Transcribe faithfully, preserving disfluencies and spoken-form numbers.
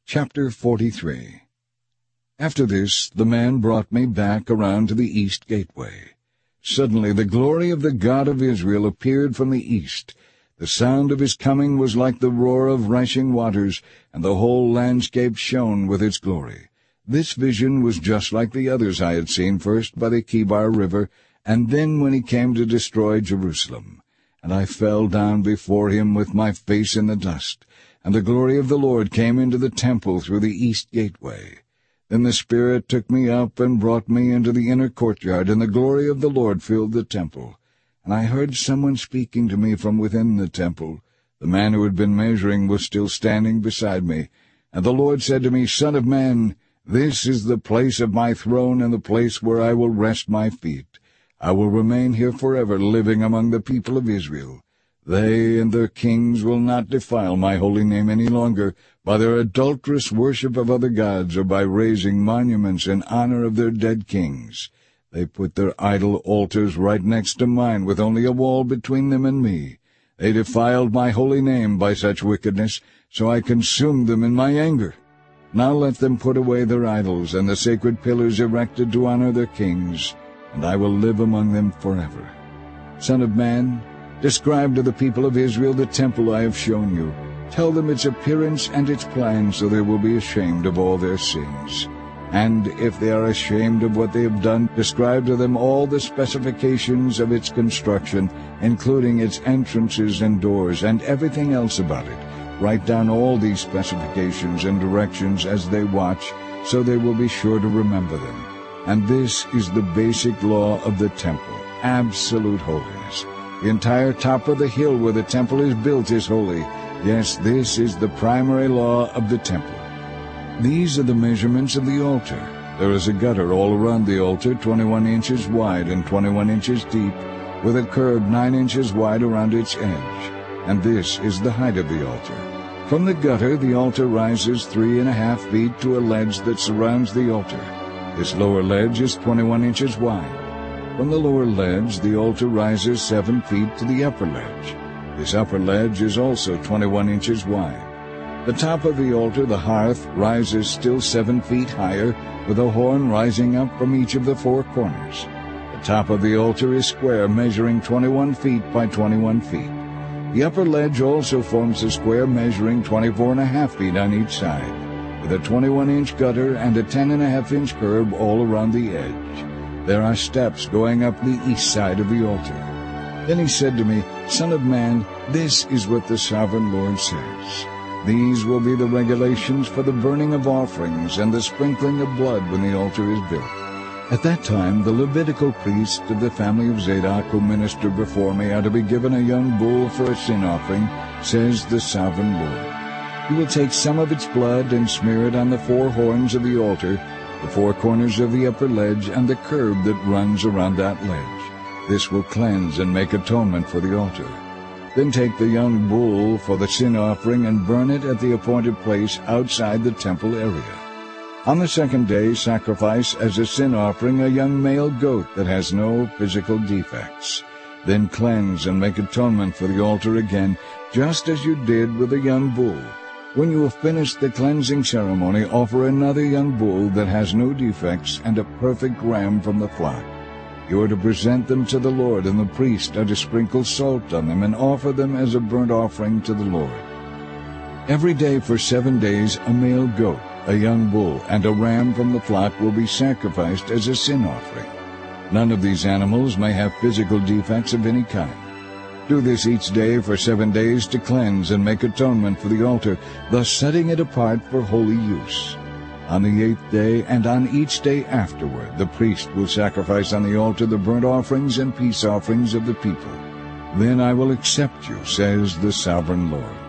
Chapter forty-three. After this, the man brought me back around to the east gateway. Suddenly the glory of the God of Israel appeared from the east. The sound of his coming was like the roar of rushing waters, and the whole landscape shone with its glory. This vision was just like the others I had seen, first by the Chebar River, and then when he came to destroy Jerusalem. And I fell down before him with my face in the dust. And the glory of the Lord came into the temple through the east gateway. Then the Spirit took me up and brought me into the inner courtyard, and the glory of the Lord filled the temple. And I heard someone speaking to me from within the temple. The man who had been measuring was still standing beside me. And the Lord said to me, Son of man, this is the place of my throne and the place where I will rest my feet. I will remain here forever, living among the people of Israel. They and their kings will not defile my holy name any longer by their adulterous worship of other gods or by raising monuments in honor of their dead kings. They put their idol altars right next to mine with only a wall between them and me. They defiled my holy name by such wickedness, so I consumed them in my anger. Now let them put away their idols and the sacred pillars erected to honor their kings, and I will live among them forever. Son of man, describe to the people of Israel the temple I have shown you. Tell them its appearance and its plan, so they will be ashamed of all their sins. And if they are ashamed of what they have done, describe to them all the specifications of its construction, including its entrances and doors, and everything else about it. Write down all these specifications and directions as they watch, so they will be sure to remember them. And this is the basic law of the temple, absolute holiness. The entire top of the hill where the temple is built is holy. Yes, this is the primary law of the temple. These are the measurements of the altar. There is a gutter all around the altar, twenty-one inches wide and twenty-one inches deep, with a curb nine inches wide around its edge. And this is the height of the altar. From the gutter, the altar rises three and a half feet to a ledge that surrounds the altar. This lower ledge is twenty-one inches wide. From the lower ledge, the altar rises seven feet to the upper ledge. This upper ledge is also twenty-one inches wide. The top of the altar, the hearth, rises still seven feet higher, with a horn rising up from each of the four corners. The top of the altar is square, measuring twenty-one feet by twenty-one feet. The upper ledge also forms a square measuring twenty-four and a half feet on each side, with a twenty-one inch gutter and a ten and a half inch curb all around the edge. There are steps going up the east side of the altar. Then he said to me, Son of man, this is what the sovereign Lord says. These will be the regulations for the burning of offerings and the sprinkling of blood when the altar is built. At that time the Levitical priests of the family of Zadok who minister before me are to be given a young bull for a sin offering, says the sovereign Lord. You will take some of its blood and smear it on the four horns of the altar, the four corners of the upper ledge, and the curb that runs around that ledge. This will cleanse and make atonement for the altar. Then take the young bull for the sin offering and burn it at the appointed place outside the temple area. On the second day sacrifice as a sin offering a young male goat that has no physical defects. Then cleanse and make atonement for the altar again, just as you did with the young bull. When you have finished the cleansing ceremony, offer another young bull that has no defects and a perfect ram from the flock. You are to present them to the Lord, and the priest are to sprinkle salt on them and offer them as a burnt offering to the Lord. Every day for seven days a male goat, a young bull, and a ram from the flock will be sacrificed as a sin offering. None of these animals may have physical defects of any kind. Do this each day for seven days to cleanse and make atonement for the altar, thus setting it apart for holy use. On the eighth day and on each day afterward, the priest will sacrifice on the altar the burnt offerings and peace offerings of the people. Then I will accept you, says the sovereign Lord.